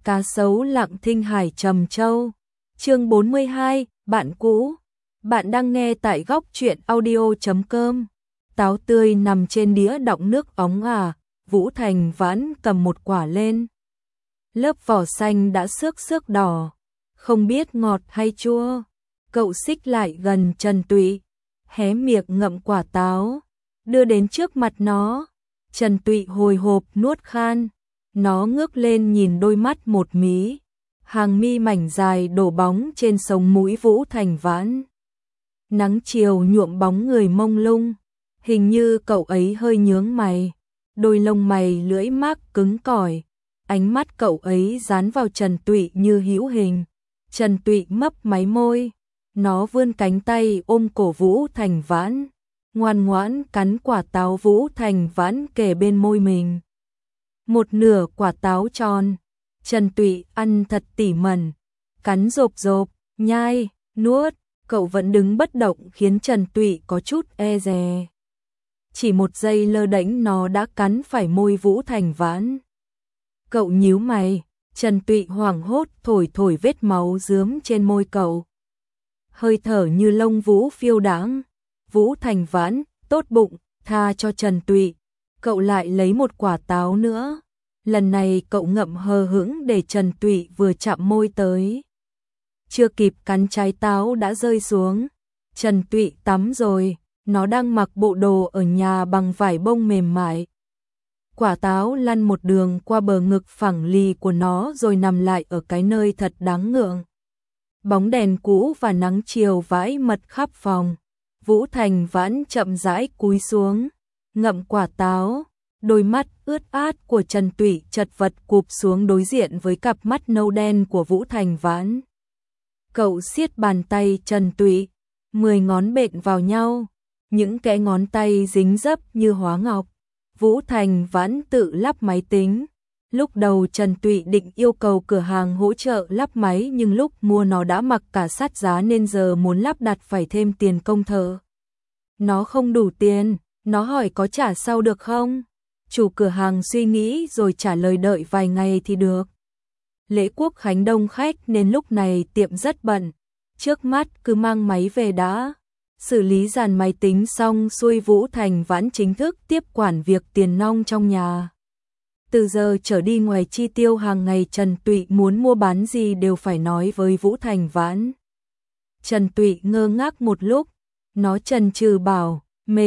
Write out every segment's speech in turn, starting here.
Cá sấu lặng thinh hải trầm châu. Chương 42, bạn cũ. Bạn đang nghe tại góc truyện audio.com. Táo tươi nằm trên đĩa đọng nước óng ả, Vũ Thành Vãn cầm một quả lên. Lớp vỏ xanh đã xước xước đỏ, không biết ngọt hay chua. Cậu xích lại gần Trần Tụy, hé miệng ngậm quả táo, đưa đến trước mặt nó. Trần Tụy hồi hộp nuốt khan. Nó ngước lên nhìn đôi mắt một mí, hàng mi mảnh dài đổ bóng trên sống mũi Vũ Thành Vãn. Nắng chiều nhuộm bóng người mông lung, hình như cậu ấy hơi nhướng mày, đôi lông mày lưỡi mác cứng cỏi. Ánh mắt cậu ấy dán vào Trần Tụy như hữu hình. Trần Tụy mấp máy môi, nó vươn cánh tay ôm cổ Vũ Thành Vãn, ngoan ngoãn cắn quả táo Vũ Thành Vãn kề bên môi mình. Một nửa quả táo tròn, Trần Tụy ăn thật tỉ mẩn, cắn rộp rộp, nhai, nuốt, cậu vẫn đứng bất động khiến Trần Tụy có chút e dè. Chỉ một giây lơ đễnh nó đã cắn phải môi Vũ Thành Vãn. Cậu nhíu mày, Trần Tụy hoảng hốt thổi thổi vết máu rướm trên môi cậu. Hơi thở như lông vũ phiêu đãng. Vũ Thành Vãn tốt bụng tha cho Trần Tụy. Cậu lại lấy một quả táo nữa. Lần này cậu ngậm hờ hững để Trần Tụy vừa chạm môi tới. Chưa kịp cắn trái táo đã rơi xuống. Trần Tụy tắm rồi, nó đang mặc bộ đồ ở nhà bằng vải bông mềm mại. Quả táo lăn một đường qua bờ ngực phẳng lì của nó rồi nằm lại ở cái nơi thật đáng ngượng. Bóng đèn cũ và nắng chiều vãi mật khắp phòng. Vũ Thành Vãn chậm rãi cúi xuống, ngậm quả táo. Đôi mắt ướt át của Trần Tụy chật vật cụp xuống đối diện với cặp mắt nâu đen của Vũ Thành Vãn. Cậu siết bàn tay Trần Tụy, 10 ngón bện vào nhau, những kẽ ngón tay dính dấp như hóa ngọc. Vũ Thành Vãn tự lắp máy tính. Lúc đầu Trần Tụy định yêu cầu cửa hàng hỗ trợ lắp máy, nhưng lúc mua nó đã mặc cả sát giá nên giờ muốn lắp đặt phải thêm tiền công thợ. Nó không đủ tiền, nó hỏi có trả sau được không? Chủ cửa hàng suy nghĩ rồi trả lời đợi vài ngày thì được. Lễ Quốc Khánh đông khách nên lúc này tiệm rất bận. Trước mắt cứ mang máy về đã. Xử lý dàn máy tính xong xuôi, Vũ Thành Vãn chính thức tiếp quản việc tiền nong trong nhà. Từ giờ trở đi ngoài chi tiêu hàng ngày, Trần Tụy muốn mua bán gì đều phải nói với Vũ Thành Vãn. Trần Tụy ngơ ngác một lúc, nó chần chừ bảo,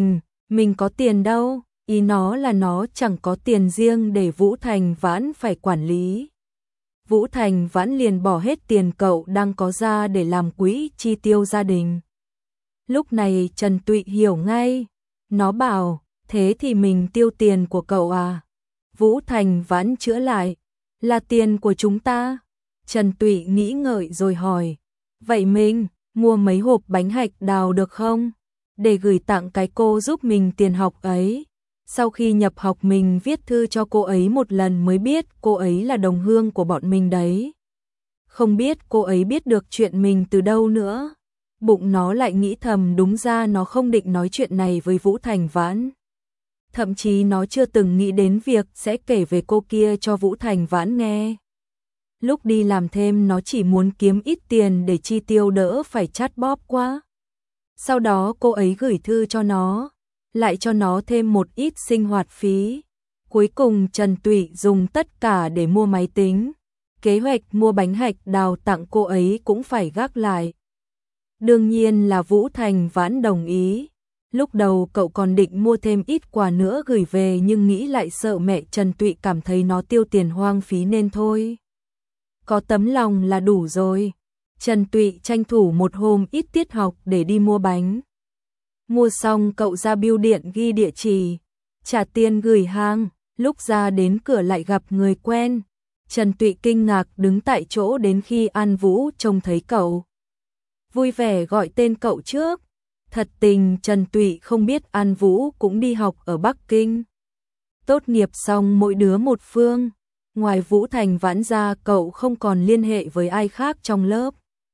mình có tiền đâu. Ý nó là nó chẳng có tiền riêng để Vũ Thành Vãn phải quản lý. Vũ Thành Vãn liền bỏ hết tiền cậu đang có ra để làm quỹ chi tiêu gia đình. Lúc này Trần Tụy hiểu ngay. Nó bảo, thế thì mình tiêu tiền của cậu à? Vũ Thành Vãn chữa lại, là tiền của chúng ta. Trần Tụy nghĩ ngợi rồi hỏi, vậy mình mua mấy hộp bánh hạch đào được không? Để gửi tặng cái cô giúp mình tiền học ấy. Sau khi nhập học mình viết thư cho cô ấy một lần mới biết cô ấy là đồng hương của bọn mình đấy. Không biết cô ấy biết được chuyện mình từ đâu nữa. Bụng nó lại nghĩ thầm, đúng ra nó không định nói chuyện này với Vũ Thành Vãn. Thậm chí nó chưa từng nghĩ đến việc sẽ kể về cô kia cho Vũ Thành Vãn nghe. Lúc đi làm thêm nó chỉ muốn kiếm ít tiền để chi tiêu đỡ phải chát bóp quá. Sau đó cô ấy gửi thư cho nó, lại cho nó thêm một ít sinh hoạt phí. Cuối cùng Trần Tụy dùng tất cả để mua máy tính. Kế hoạch mua bánh hạch đào tặng cô ấy cũng phải gác lại. Đương nhiên là Vũ Thành Vãn đồng ý. Lúc đầu cậu còn định mua thêm ít quà nữa gửi về, nhưng nghĩ lại sợ mẹ Trần Tụy cảm thấy nó tiêu tiền hoang phí nên thôi. Có tấm lòng là đủ rồi. Trần Tụy tranh thủ một hôm ít tiết học để đi mua bánh. Mua xong cậu ra bưu điện ghi địa chỉ, trả tiền gửi hàng. Lúc ra đến cửa lại gặp người quen. Trần Tụy kinh ngạc đứng tại chỗ đến khi An Vũ trông thấy cậu. Vui vẻ gọi tên cậu trước. Thật tình Trần Tụy không biết An Vũ cũng đi học ở Bắc Kinh. Tốt nghiệp xong mỗi đứa một phương. Ngoài Vũ Thành Vãn ra cậu không còn liên hệ với ai khác trong lớp.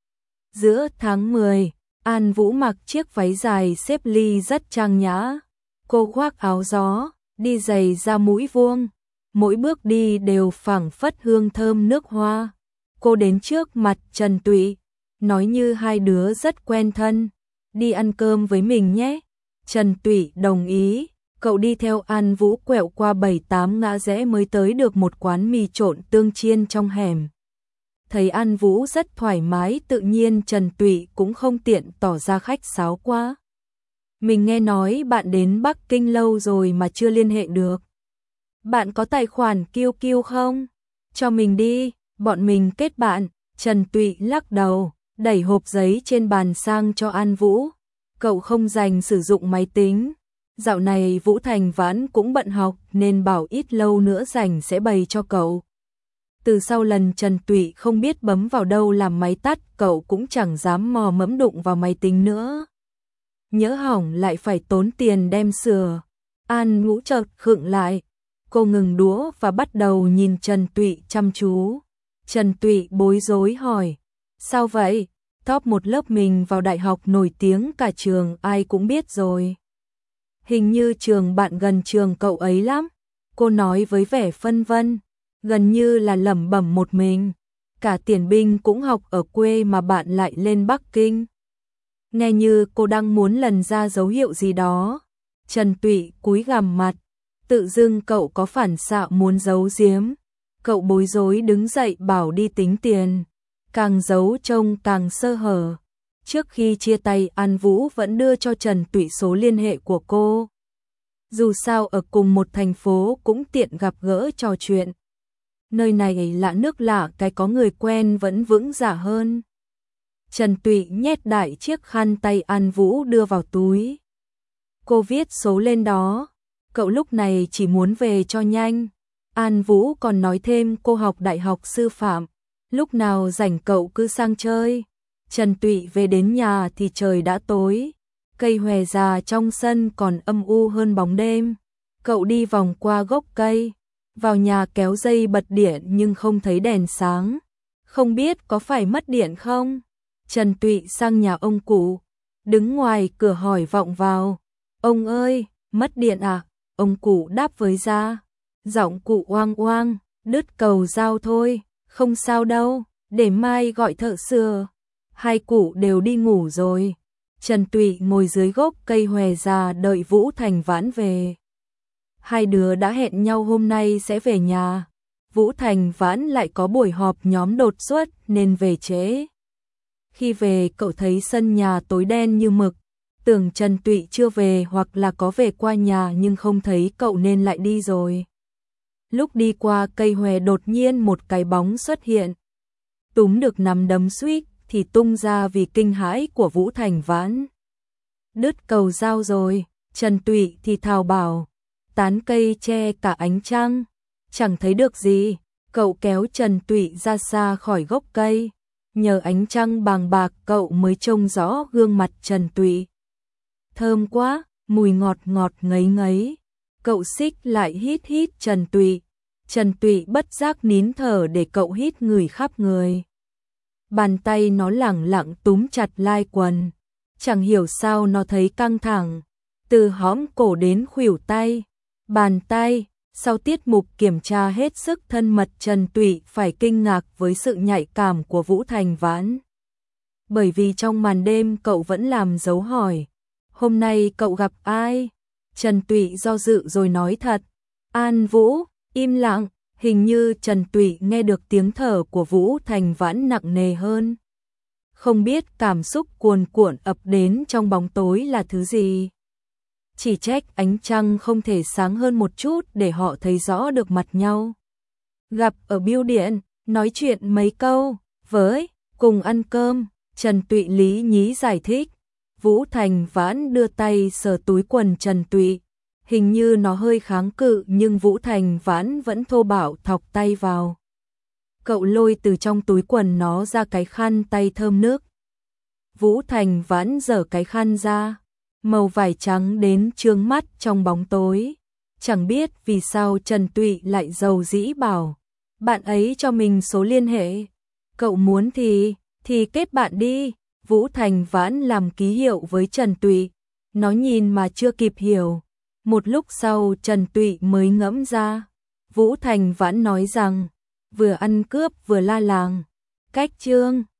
Giữa tháng 10, An Vũ mặc chiếc váy dài xếp ly rất trang nhã. Cô khoác áo gió, đi giày da mũi vuông. mỗi bước đi đều phảng phất hương thơm nước hoa. Cô đến trước mặt Trần Tụy, nói như hai đứa rất quen thân, đi ăn cơm với mình nhé. Trần Tụy đồng ý, cậu đi theo An Vũ quẹo qua 7-8 ngã rẽ mới tới được một quán mì trộn tương chiên trong hẻm. Thấy An Vũ rất thoải mái, tự nhiên Trần Tụy cũng không tiện tỏ ra khách sáo quá. Mình nghe nói bạn đến Bắc Kinh lâu rồi mà chưa liên hệ được. Bạn có tài khoản QQ không? Cho mình đi, bọn mình kết bạn. Trần Tụy lắc đầu, đẩy hộp giấy trên bàn sang cho An Vũ. Cậu không dành sử dụng máy tính. Dạo này Vũ Thành Vãn cũng bận học nên bảo ít lâu nữa rảnh sẽ bày cho cậu. Từ sau lần Trần Tụy không biết bấm vào đâu làm máy tắt, cậu cũng chẳng dám mò mẫm đụng vào máy tính nữa. Nhỡ hỏng lại phải tốn tiền đem sửa. An Vũ chợt khựng lại. Cô ngừng đũa và bắt đầu nhìn Trần Tụy chăm chú. Trần Tụy bối rối hỏi, sao vậy? Top một lớp mình vào đại học nổi tiếng cả trường ai cũng biết rồi. Hình như trường bạn gần trường cậu ấy lắm. Cô nói với vẻ phân vân, gần như là lẩm bẩm một mình. Cả Tiền Binh cũng học ở quê mà bạn lại lên Bắc Kinh. Nghe như cô đang muốn lần ra dấu hiệu gì đó. Trần Tụy cúi gằm mặt, tự dưng cậu có phản xạ muốn giấu giếm. Cậu bối rối đứng dậy bảo đi tính tiền. Càng giấu trông càng sơ hở. Trước khi chia tay, An Vũ vẫn đưa cho Trần Tụy số liên hệ của cô. Dù sao ở cùng một thành phố cũng tiện gặp gỡ trò chuyện. Nơi này lạ nước lạ, cái có người quen vẫn vững dạ hơn. Trần Tụy nhét đại chiếc khăn tay An Vũ đưa vào túi. Cô viết số lên đó. Cậu lúc này chỉ muốn về cho nhanh. An Vũ còn nói thêm cô học đại học sư phạm. Lúc nào rảnh cậu cứ sang chơi. Trần Tụy về đến nhà thì trời đã tối. Cây hòe già trong sân còn âm u hơn bóng đêm. Cậu đi vòng qua gốc cây. Vào nhà kéo dây bật điện nhưng không thấy đèn sáng. Không biết có phải mất điện không? Trần Tụy sang nhà ông cụ. Đứng ngoài cửa hỏi vọng vào. Ông ơi, mất điện à? Ông cụ đáp với ra. Giọng cụ oang oang, đứt cầu dao thôi, không sao đâu, để mai gọi thợ sửa. Hai cụ đều đi ngủ rồi. Trần Tụy ngồi dưới gốc cây hòe già đợi Vũ Thành Vãn về. Hai đứa đã hẹn nhau hôm nay sẽ về nhà. Vũ Thành Vãn lại có buổi họp nhóm đột xuất nên về trễ. Khi về cậu thấy sân nhà tối đen như mực. Tưởng Trần Tụy chưa về hoặc là có về qua nhà nhưng không thấy cậu nên lại đi rồi. Lúc đi qua cây hòe đột nhiên một cái bóng xuất hiện. Túm được nắm đấm suýt thì tung ra vì kinh hãi của Vũ Thành Vãn. Đứt cầu dao rồi, Trần Tụy thì thào bảo. Tán cây che cả ánh trăng, chẳng thấy được gì. Cậu kéo Trần Tụy ra xa khỏi gốc cây. Nhờ ánh trăng bàng bạc cậu mới trông rõ gương mặt Trần Tụy. Thơm quá, mùi ngọt ngọt ngấy ngấy. Cậu xích lại hít hít Trần Tụy. Trần Tụy bất giác nín thở để cậu hít người khắp người. Bàn tay nó lẳng lặng túm chặt lai quần. Chẳng hiểu sao nó thấy căng thẳng. Từ hõm cổ đến khuỷu tay. Bàn tay, sau tiết mục kiểm tra hết sức thân mật, Trần Tụy phải kinh ngạc với sự nhạy cảm của Vũ Thành Vãn. Bởi vì trong màn đêm cậu vẫn làm dấu hỏi. Hôm nay cậu gặp ai? Trần Tụy do dự rồi nói thật. An Vũ, im lặng, hình như Trần Tụy nghe được tiếng thở của Vũ Thành Vãn nặng nề hơn. Không biết cảm xúc cuồn cuộn ập đến trong bóng tối là thứ gì. Chỉ trách ánh trăng không thể sáng hơn một chút để họ thấy rõ được mặt nhau. Gặp ở bưu điện, nói chuyện mấy câu, với, cùng ăn cơm, Trần Tụy lý nhí giải thích. Vũ Thành Vãn đưa tay sờ túi quần Trần Tụy. Hình như nó hơi kháng cự nhưng Vũ Thành Vãn vẫn thô bạo thọc tay vào. Cậu lôi từ trong túi quần nó ra cái khăn tay thơm nước. Vũ Thành Vãn giở cái khăn ra. Màu vải trắng đến chướng mắt trong bóng tối. Chẳng biết vì sao Trần Tụy lại dầu dĩ bảo. Bạn ấy cho mình số liên hệ. Cậu muốn thì kết bạn đi. Vũ Thành Vãn làm ký hiệu với Trần Tụy. Nó nhìn mà chưa kịp hiểu. Một lúc sau Trần Tụy mới ngẫm ra. Vũ Thành Vãn nói rằng, vừa ăn cướp vừa la làng. Cách chương